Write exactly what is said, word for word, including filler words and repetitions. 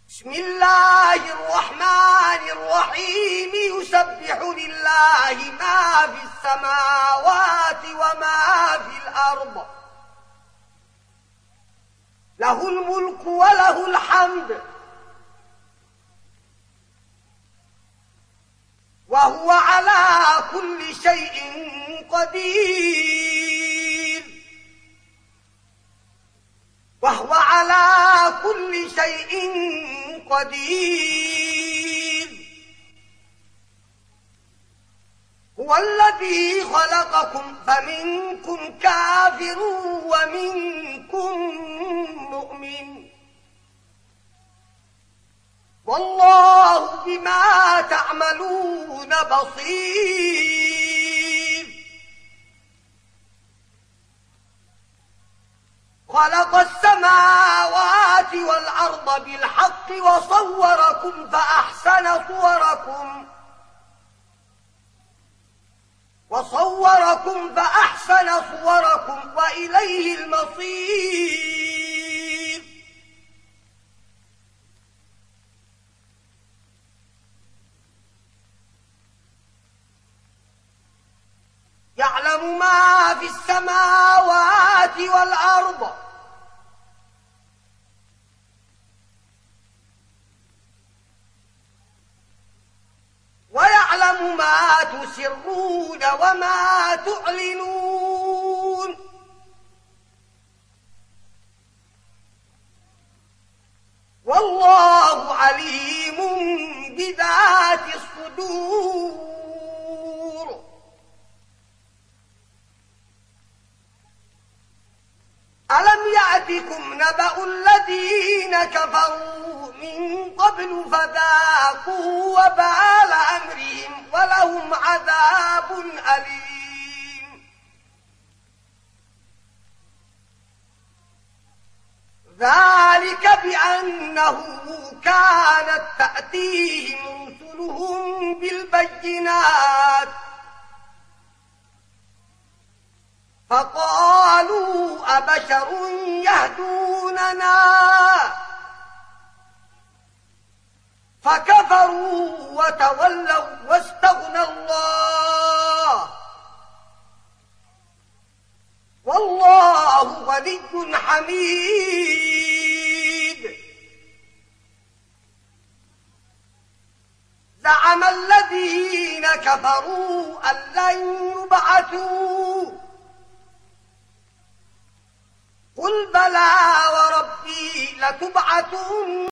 بسم الله الرحمن الرحيم يسبح لله ما في السماوات وما في الأرض له الملك وله الحمد وهو على كل شيء قدير وهو على كل شيء قدير هو الذي خلقكم فمنكم كافر ومنكم مؤمن والله بما تعملون بصير خلق السماوات والأرض بالحق وصوركم فأحسن صوركم وصوركم فأحسن صوركم وإليه المصير يعلم ما في السماوات والأرض ويعلم ما تسرون وما تعلنون والله عليم بذات الصدور ألم يأتكم نبأ الذين كفروا من قبل فذاقوا وبال أمرهم ولهم عذاب أليم ذلك بأنه كانت تأتيهم رسلهم بالبينات فقالوا أبشر يهدوننا فكفروا وتولوا واستغنى الله والله غني حميد زعم الذين كفروا أن لن يبعثوا قل بلى وربي لتبعثن